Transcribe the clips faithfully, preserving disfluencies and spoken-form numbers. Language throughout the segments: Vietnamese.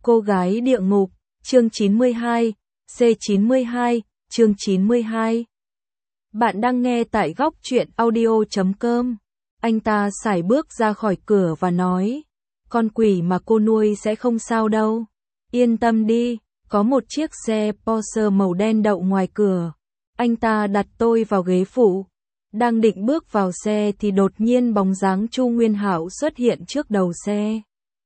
Cô gái địa ngục, chương chín mươi hai, C chín mươi hai, chương chín mươi hai. Bạn đang nghe tại góc truyện audio chấm com. Anh ta sải bước ra khỏi cửa và nói, con quỷ mà cô nuôi sẽ không sao đâu. Yên tâm đi, có một chiếc xe Porsche màu đen đậu ngoài cửa. Anh ta đặt tôi vào ghế phụ. Đang định bước vào xe thì đột nhiên bóng dáng Chu Nguyên Hạo xuất hiện trước đầu xe.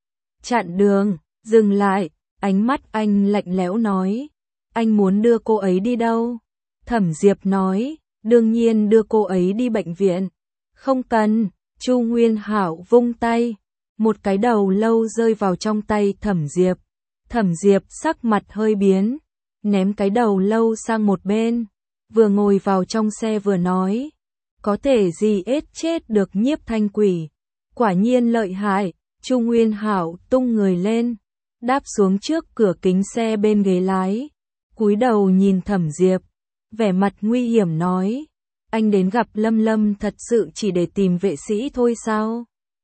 Chặn đường, dừng lại, ánh mắt anh lạnh lẽo nói. Anh muốn đưa cô ấy đi đâu? Thẩm Diệp nói, đương nhiên đưa cô ấy đi bệnh viện. Không cần, Chu Nguyên Hạo vung tay. Một cái đầu lâu rơi vào trong tay Thẩm Diệp. Thẩm Diệp sắc mặt hơi biến, ném cái đầu lâu sang một bên. Vừa ngồi vào trong xe vừa nói, có thể gì ết chết được Nhiếp Thanh Quỷ. Quả nhiên lợi hại. Chu Nguyên Hạo tung người lên, đáp xuống trước cửa kính xe bên ghế lái, cúi đầu nhìn Thẩm Diệp, vẻ mặt nguy hiểm nói, anh đến gặp Lâm Lâm thật sự chỉ để tìm vệ sĩ thôi sao?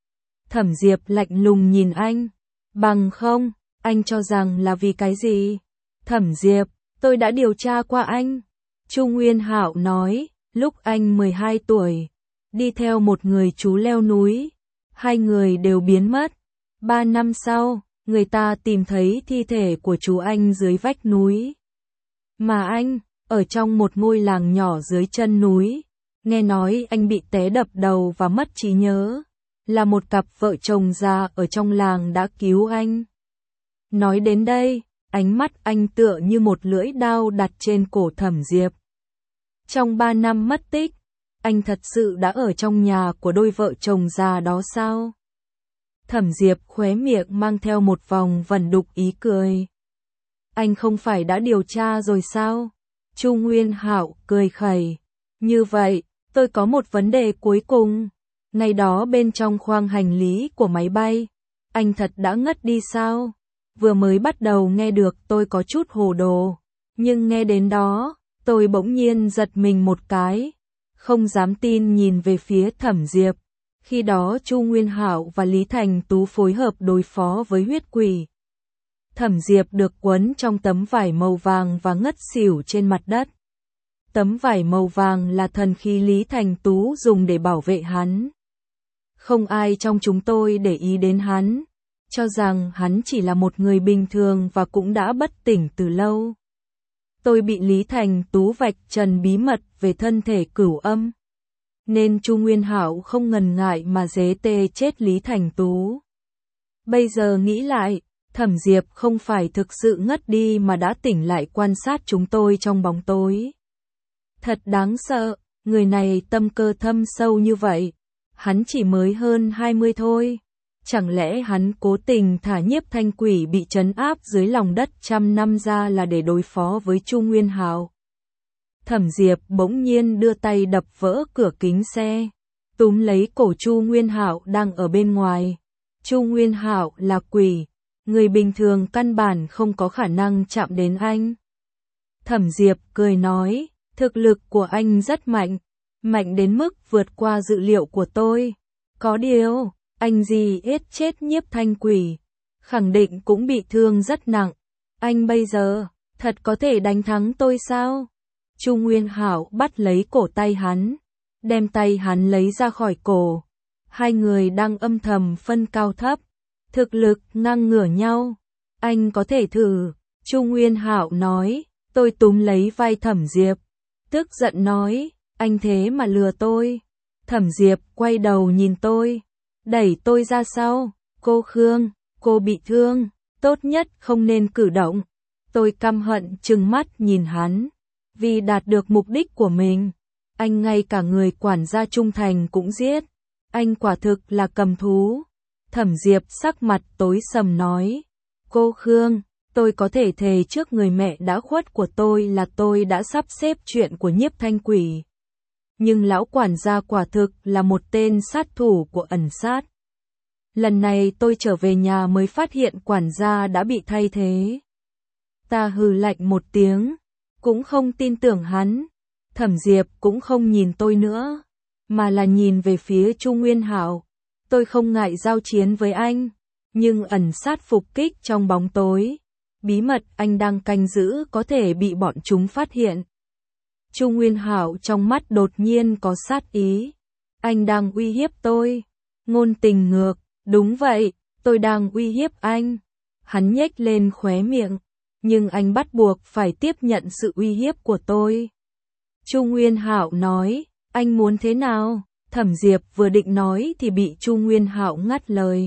Thẩm Diệp lạnh lùng nhìn anh, bằng không, anh cho rằng là vì cái gì? Thẩm Diệp, tôi đã điều tra qua anh. Chu Nguyên Hạo nói, lúc anh mười hai tuổi, đi theo một người chú leo núi. Hai người đều biến mất. Ba năm sau, người ta tìm thấy thi thể của chú anh dưới vách núi. Mà anh, ở trong một ngôi làng nhỏ dưới chân núi. Nghe nói anh bị té đập đầu và mất trí nhớ. Là một cặp vợ chồng già ở trong làng đã cứu anh. Nói đến đây, ánh mắt anh tựa như một lưỡi dao đặt trên cổ Thẩm Diệp. Trong ba năm mất tích, anh thật sự đã ở trong nhà của đôi vợ chồng già đó sao? Thẩm Diệp khóe miệng mang theo một vòng vẩn đục ý cười. Anh không phải đã điều tra rồi sao? Chu Nguyên Hạo cười khẩy. Như vậy, tôi có một vấn đề cuối cùng. Ngày đó bên trong khoang hành lý của máy bay, anh thật đã ngất đi sao? Vừa mới bắt đầu nghe được tôi có chút hồ đồ, nhưng nghe đến đó, tôi bỗng nhiên giật mình một cái. Không dám tin nhìn về phía Thẩm Diệp. Khi đó Chu Nguyên Hạo và Lý Thành Tú phối hợp đối phó với huyết quỷ. Thẩm Diệp được quấn trong tấm vải màu vàng và ngất xỉu trên mặt đất. Tấm vải màu vàng là thần khí Lý Thành Tú dùng để bảo vệ hắn. Không ai trong chúng tôi để ý đến hắn, cho rằng hắn chỉ là một người bình thường và cũng đã bất tỉnh từ lâu. Tôi bị Lý Thành Tú vạch trần bí mật về thân thể Cửu Âm, nên Chu Nguyên Hạo không ngần ngại mà giết tê chết Lý Thành Tú. Bây giờ nghĩ lại, Thẩm Diệp không phải thực sự ngất đi mà đã tỉnh lại quan sát chúng tôi trong bóng tối. Thật đáng sợ, người này tâm cơ thâm sâu như vậy. Hắn chỉ mới hơn hai mươi thôi. Chẳng lẽ hắn cố tình thả Nhiếp Thanh Quỷ bị trấn áp dưới lòng đất trăm năm ra là để đối phó với Chu Nguyên Hạo? Thẩm Diệp bỗng nhiên đưa tay đập vỡ cửa kính xe, túm lấy cổ Chu Nguyên Hạo đang ở bên ngoài. Chu Nguyên Hạo là quỷ, người bình thường căn bản không có khả năng chạm đến anh. Thẩm Diệp cười nói, thực lực của anh rất mạnh, mạnh đến mức vượt qua dự liệu của tôi. Có điều, anh gì ết chết Nhiếp Thanh Quỷ, khẳng định cũng bị thương rất nặng. Anh bây giờ, thật có thể đánh thắng tôi sao? Chu Nguyên Hạo bắt lấy cổ tay hắn, đem tay hắn lấy ra khỏi cổ. Hai người đang âm thầm phân cao thấp, thực lực ngang ngửa nhau. Anh có thể thử, Chu Nguyên Hạo nói. Tôi túm lấy vai Thẩm Diệp, tức giận nói, anh thế mà lừa tôi. Thẩm Diệp quay đầu nhìn tôi, đẩy tôi ra sau. Cô Khương, cô bị thương, tốt nhất không nên cử động. Tôi căm hận trừng mắt nhìn hắn. Vì đạt được mục đích của mình, anh ngay cả người quản gia trung thành cũng giết. Anh quả thực là cầm thú. Thẩm Diệp sắc mặt tối sầm nói, cô Khương, tôi có thể thề trước người mẹ đã khuất của tôi là tôi đã sắp xếp chuyện của Nhiếp Thanh Quỷ. Nhưng lão quản gia quả thực là một tên sát thủ của ẩn sát. Lần này tôi trở về nhà mới phát hiện quản gia đã bị thay thế. Ta hừ lạnh một tiếng, cũng không tin tưởng hắn. Thẩm Diệp cũng không nhìn tôi nữa, mà là nhìn về phía Chu Nguyên Hạo. Tôi không ngại giao chiến với anh, nhưng ẩn sát phục kích trong bóng tối. Bí mật anh đang canh giữ có thể bị bọn chúng phát hiện. Chu Nguyên Hạo trong mắt đột nhiên có sát ý. Anh đang uy hiếp tôi. Ngôn Tình ngược, đúng vậy, tôi đang uy hiếp anh. Hắn nhếch lên khóe miệng, nhưng anh bắt buộc phải tiếp nhận sự uy hiếp của tôi. Chu Nguyên Hạo nói, anh muốn thế nào? Thẩm Diệp vừa định nói thì bị Chu Nguyên Hạo ngắt lời.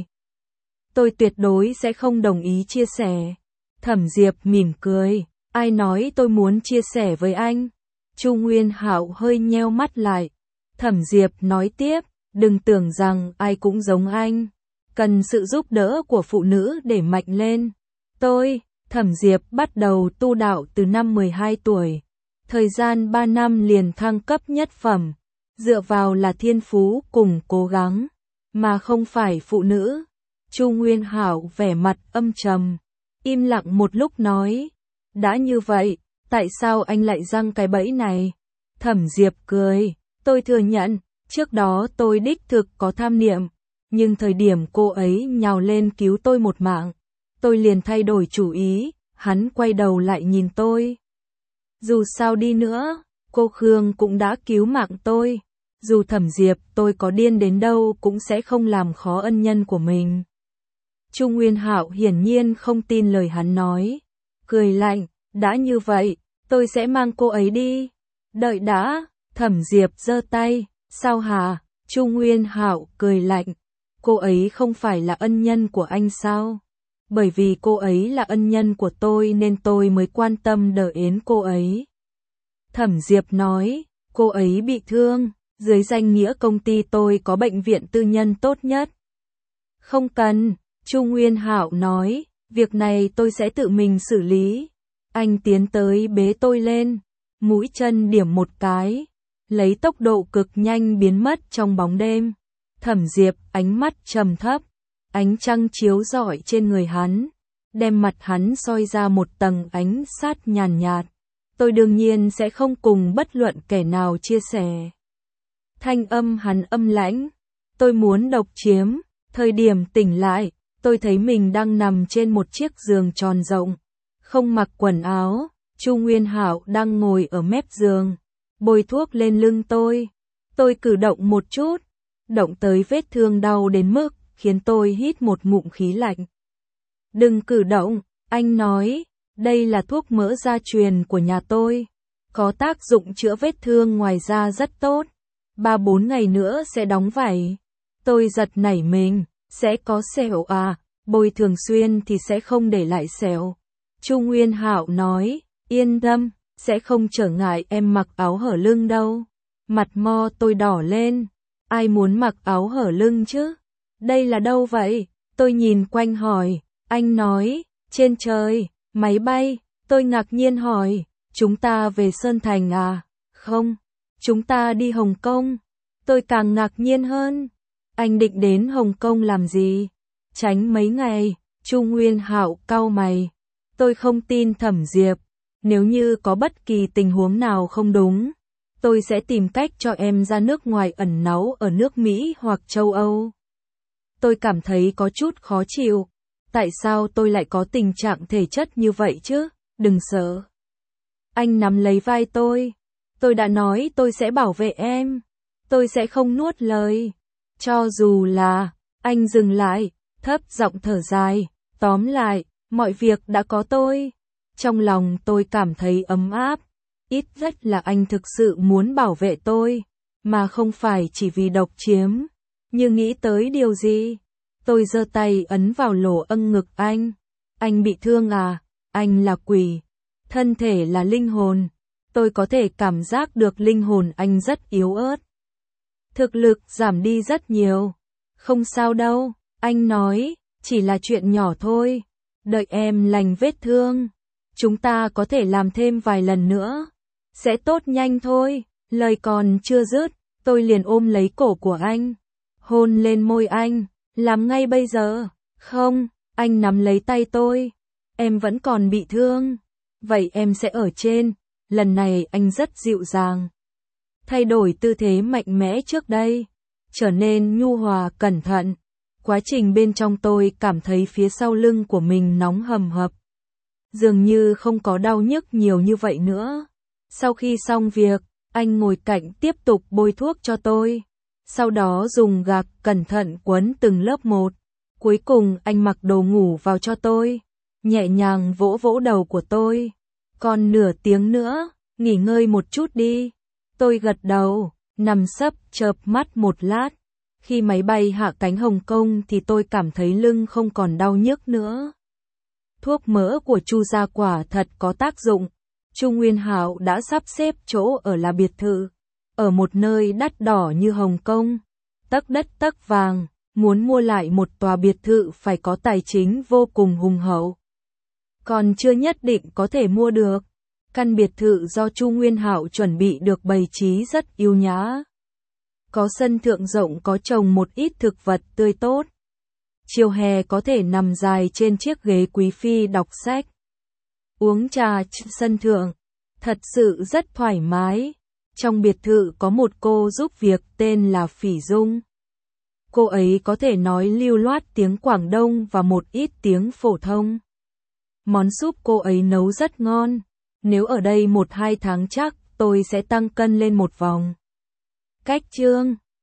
Tôi tuyệt đối sẽ không đồng ý chia sẻ. Thẩm Diệp mỉm cười, ai nói tôi muốn chia sẻ với anh? Chu Nguyên Hạo hơi nheo mắt lại. Thẩm Diệp nói tiếp, đừng tưởng rằng ai cũng giống anh. Cần sự giúp đỡ của phụ nữ để mạnh lên. Tôi, Thẩm Diệp bắt đầu tu đạo từ năm mười hai tuổi. Thời gian ba năm liền thăng cấp nhất phẩm. Dựa vào là thiên phú cùng cố gắng, mà không phải phụ nữ. Chu Nguyên Hạo vẻ mặt âm trầm, im lặng một lúc nói, đã như vậy, tại sao anh lại giăng cái bẫy này? Thẩm Diệp cười, tôi thừa nhận, trước đó tôi đích thực có tham niệm, nhưng thời điểm cô ấy nhào lên cứu tôi một mạng, tôi liền thay đổi chủ ý. Hắn quay đầu lại nhìn tôi. Dù sao đi nữa, cô Khương cũng đã cứu mạng tôi. Dù Thẩm Diệp tôi có điên đến đâu cũng sẽ không làm khó ân nhân của mình. Chu Nguyên Hạo hiển nhiên không tin lời hắn nói. Cười lạnh, đã như vậy, tôi sẽ mang cô ấy đi. Đợi đã, Thẩm Diệp giơ tay, sao hả? Chu Nguyên Hạo cười lạnh. Cô ấy không phải là ân nhân của anh sao? Bởi vì cô ấy là ân nhân của tôi nên tôi mới quan tâm đỡ ến cô ấy. Thẩm Diệp nói, cô ấy bị thương. Dưới danh nghĩa công ty tôi có bệnh viện tư nhân tốt nhất. Không cần, Chu Nguyên Hạo nói, việc này tôi sẽ tự mình xử lý. Anh tiến tới bế tôi lên, mũi chân điểm một cái, lấy tốc độ cực nhanh biến mất trong bóng đêm. Thẩm Diệp ánh mắt trầm thấp, ánh trăng chiếu rọi trên người hắn, đem mặt hắn soi ra một tầng ánh sát nhàn nhạt. Tôi đương nhiên sẽ không cùng bất luận kẻ nào chia sẻ. Thanh âm hắn âm lãnh, tôi muốn độc chiếm. Thời điểm tỉnh lại, tôi thấy mình đang nằm trên một chiếc giường tròn rộng, không mặc quần áo. Chu Nguyên Hạo đang ngồi ở mép giường, bôi thuốc lên lưng tôi. Tôi cử động một chút, động tới vết thương đau đến mức khiến tôi hít một ngụm khí lạnh. Đừng cử động, anh nói, đây là thuốc mỡ gia truyền của nhà tôi, có tác dụng chữa vết thương ngoài da rất tốt. Ba bốn ngày nữa sẽ đóng vảy. Tôi giật nảy mình, sẽ có sẹo à, bôi thường xuyên thì sẽ không để lại sẹo. Chu Nguyên Hạo nói, yên tâm, sẽ không trở ngại em mặc áo hở lưng đâu. Mặt mo tôi đỏ lên, ai muốn mặc áo hở lưng chứ? Đây là đâu vậy? Tôi nhìn quanh hỏi, anh nói, trên trời, máy bay. Tôi ngạc nhiên hỏi, chúng ta về Sơn Thành à? Không. Chúng ta đi Hồng Kông. Tôi càng ngạc nhiên hơn. Anh định đến Hồng Kông làm gì? Tránh mấy ngày. Chu Nguyên Hạo cau mày. Tôi không tin Thẩm Diệp. Nếu như có bất kỳ tình huống nào không đúng, tôi sẽ tìm cách cho em ra nước ngoài ẩn náu ở nước Mỹ hoặc châu Âu. Tôi cảm thấy có chút khó chịu. Tại sao tôi lại có tình trạng thể chất như vậy chứ? Đừng sợ. Anh nắm lấy vai tôi. Tôi đã nói tôi sẽ bảo vệ em. Tôi sẽ không nuốt lời. Cho dù là, anh dừng lại, thấp giọng thở dài. Tóm lại, mọi việc đã có tôi. Trong lòng tôi cảm thấy ấm áp. Ít nhất là anh thực sự muốn bảo vệ tôi, mà không phải chỉ vì độc chiếm. Nhưng nghĩ tới điều gì? Tôi giơ tay ấn vào lỗ âng ngực anh. Anh bị thương à? Anh là quỷ. Thân thể là linh hồn. Tôi có thể cảm giác được linh hồn anh rất yếu ớt. Thực lực giảm đi rất nhiều. Không sao đâu, anh nói, chỉ là chuyện nhỏ thôi. Đợi em lành vết thương, chúng ta có thể làm thêm vài lần nữa. Sẽ tốt nhanh thôi. Lời còn chưa dứt, tôi liền ôm lấy cổ của anh. Hôn lên môi anh, làm ngay bây giờ. Không, anh nắm lấy tay tôi. Em vẫn còn bị thương. Vậy em sẽ ở trên. Lần này anh rất dịu dàng. Thay đổi tư thế mạnh mẽ trước đây, trở nên nhu hòa cẩn thận. Quá trình bên trong tôi cảm thấy phía sau lưng của mình nóng hầm hập. Dường như không có đau nhức nhiều như vậy nữa. Sau khi xong việc, anh ngồi cạnh tiếp tục bôi thuốc cho tôi. Sau đó dùng gạc cẩn thận quấn từng lớp một. Cuối cùng anh mặc đồ ngủ vào cho tôi. Nhẹ nhàng vỗ vỗ đầu của tôi. Còn nửa tiếng nữa, nghỉ ngơi một chút đi. Tôi gật đầu, nằm sấp chợp mắt một lát. Khi máy bay hạ cánh Hồng Kông thì tôi cảm thấy lưng không còn đau nhức nữa. Thuốc mỡ của Chu gia quả thật có tác dụng. Chu Nguyên Hạo đã sắp xếp chỗ ở là biệt thự. Ở một nơi đắt đỏ như Hồng Kông. Tấc đất tấc vàng, muốn mua lại một tòa biệt thự phải có tài chính vô cùng hùng hậu. Còn chưa nhất định có thể mua được. Căn biệt thự do Chu Nguyên Hạo chuẩn bị được bày trí rất yêu nhã. Có sân thượng rộng, có trồng một ít thực vật tươi tốt. Chiều hè có thể nằm dài trên chiếc ghế quý phi đọc sách. Uống trà sân thượng. Thật sự rất thoải mái. Trong biệt thự có một cô giúp việc tên là Phỉ Dung. Cô ấy có thể nói lưu loát tiếng Quảng Đông và một ít tiếng phổ thông. Món súp cô ấy nấu rất ngon. Nếu ở đây một hai tháng chắc tôi sẽ tăng cân lên một vòng. Cách chương